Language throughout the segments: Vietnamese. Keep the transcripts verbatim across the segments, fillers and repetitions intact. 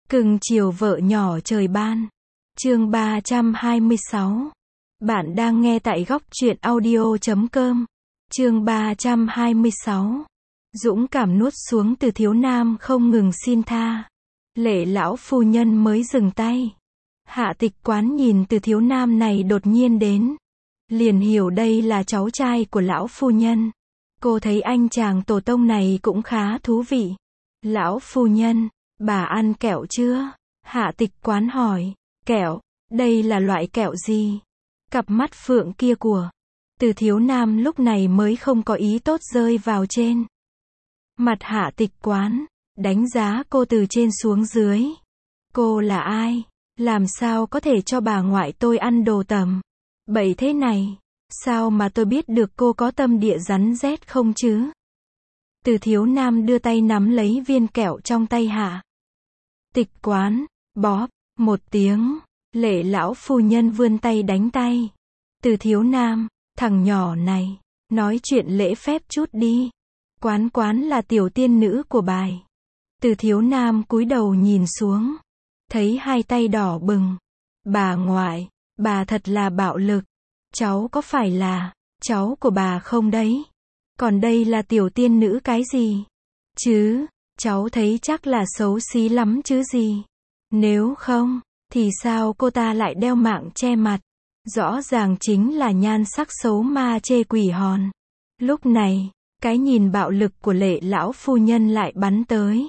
Cưng chiều vợ nhỏ trời ban. Chương ba trăm hai mươi sáu. Bạn đang nghe tại góc truyện audio chấm com. Chương ba trăm hai mươi sáu. Dũng cảm nuốt xuống Từ thiếu nam không ngừng xin tha. Lệ lão phu nhân mới dừng tay. Hạ Tịch Quán nhìn Từ thiếu nam này đột nhiên đến, liền hiểu đây là cháu trai của lão phu nhân. Cô thấy anh chàng tổ tông này cũng khá thú vị. Lão phu nhân, bà ăn kẹo chưa? Hạ Tịch Quán hỏi. Kẹo? Đây là loại kẹo gì? Cặp mắt phượng kia của Từ thiếu nam lúc này mới không có ý tốt rơi vào trên mặt Hạ Tịch Quán, đánh giá cô từ trên xuống dưới. Cô là ai? Làm sao có thể cho bà ngoại tôi ăn đồ tầm bậy thế này? Sao mà tôi biết được cô có tâm địa rắn rết không chứ? Từ thiếu nam đưa tay nắm lấy viên kẹo trong tay Hạ Tịch Quán, bóp, một tiếng, Lệ lão phu nhân vươn tay đánh tay. Từ thiếu nam, thằng nhỏ này, nói chuyện lễ phép chút đi. Quán quán là tiểu tiên nữ của bài. Từ thiếu nam cúi đầu nhìn xuống, thấy hai tay đỏ bừng. Bà ngoại, bà thật là bạo lực. Cháu có phải là cháu của bà không đấy? Còn đây là tiểu tiên nữ cái gì? Chứ, cháu thấy chắc là xấu xí lắm chứ gì. Nếu không, thì sao cô ta lại đeo mạng che mặt? Rõ ràng chính là nhan sắc xấu ma chê quỷ hòn. Lúc này, cái nhìn bạo lực của Lệ lão phu nhân lại bắn tới.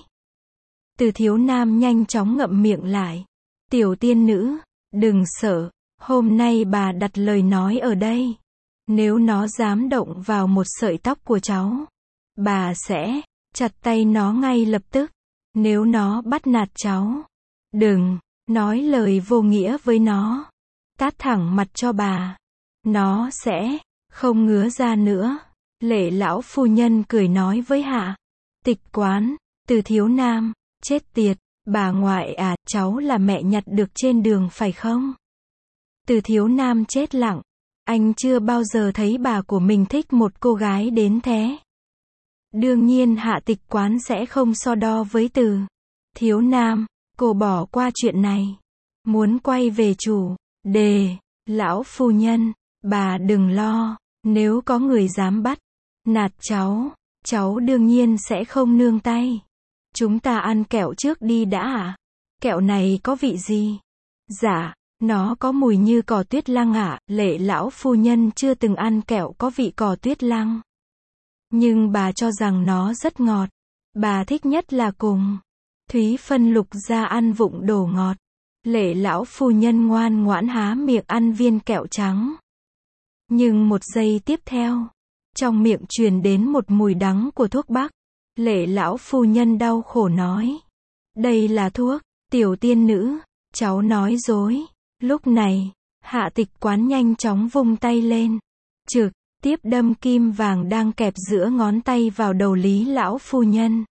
Từ thiếu nam nhanh chóng ngậm miệng lại. Tiểu tiên nữ, đừng sợ, hôm nay bà đặt lời nói ở đây. Nếu nó dám động vào một sợi tóc của cháu, bà sẽ chặt tay nó ngay lập tức. Nếu nó bắt nạt cháu, đừng nói lời vô nghĩa với nó. Tát thẳng mặt cho bà. Nó sẽ không ngứa ra nữa. Lệ lão phu nhân cười nói với Hạ Tịch Quán. Từ thiếu nam, chết tiệt, bà ngoại à, cháu là mẹ nhặt được trên đường phải không? Từ thiếu nam chết lặng. Anh chưa bao giờ thấy bà của mình thích một cô gái đến thế. Đương nhiên Hạ Tịch Quán sẽ không so đo với Từ thiếu nam. Cô bỏ qua chuyện này, muốn quay về chủ đề. Lão phu nhân, bà đừng lo, nếu có người dám bắt nạt cháu, cháu đương nhiên sẽ không nương tay. Chúng ta ăn kẹo trước đi đã ạ. Kẹo này có vị gì? Dạ, nó có mùi như cỏ tuyết lăng ạ. Lệ lão phu nhân chưa từng ăn kẹo có vị cỏ tuyết lăng, nhưng bà cho rằng nó rất ngọt. Bà thích nhất là cùng Thúy phân Lục ra ăn vụng đồ ngọt. Lệ lão phu nhân ngoan ngoãn há miệng ăn viên kẹo trắng. Nhưng một giây tiếp theo, trong miệng truyền đến một mùi đắng của thuốc bắc. Lệ lão phu nhân đau khổ nói. Đây là thuốc, tiểu tiên nữ, cháu nói dối. Lúc này, Hạ Tịch Quán nhanh chóng vung tay lên, trực tiếp đâm kim vàng đang kẹp giữa ngón tay vào đầu Lý lão phu nhân.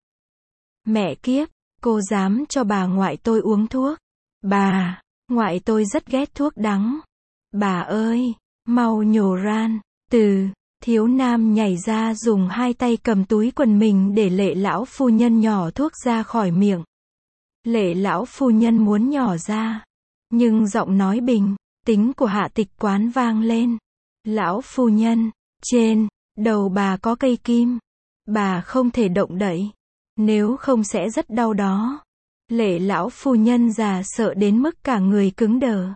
Mẹ kiếp, cô dám cho bà ngoại tôi uống thuốc? Bà ngoại tôi rất ghét thuốc đắng. Bà ơi, mau nhổ ran. Từ thiếu nam nhảy ra dùng hai tay cầm túi quần mình để Lệ lão phu nhân nhỏ thuốc ra khỏi miệng. Lệ lão phu nhân muốn nhỏ ra, nhưng giọng nói bình tĩnh của Hạ Tịch Quán vang lên. Lão phu nhân, trên đầu bà có cây kim, bà không thể động đậy, nếu không sẽ rất đau đó. Lệ lão phu nhân già sợ đến mức cả người cứng đờ.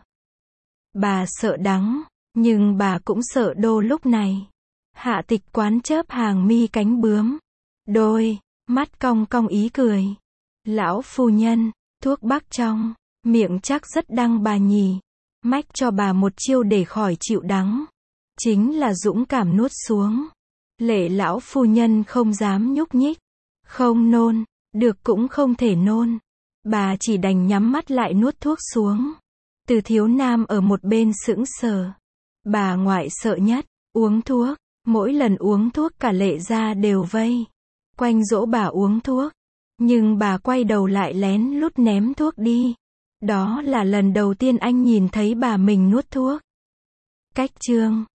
Bà sợ đắng, nhưng bà cũng sợ đô lúc này. Hạ Tịch Quán chớp hàng mi cánh bướm, đôi mắt cong cong ý cười. Lão phu nhân, thuốc bắc trong miệng chắc rất đắng bà nhỉ. Mách cho bà một chiêu để khỏi chịu đắng, chính là dũng cảm nuốt xuống. Lệ lão phu nhân không dám nhúc nhích, không nôn được cũng không thể nôn. Bà chỉ đành nhắm mắt lại nuốt thuốc xuống. Từ thiếu nam ở một bên sững sờ. Bà ngoại sợ nhất uống thuốc. Mỗi lần uống thuốc cả Lệ gia đều vây quanh dỗ bà uống thuốc. Nhưng bà quay đầu lại lén lút ném thuốc đi. Đó là lần đầu tiên anh nhìn thấy bà mình nuốt thuốc. Cách chương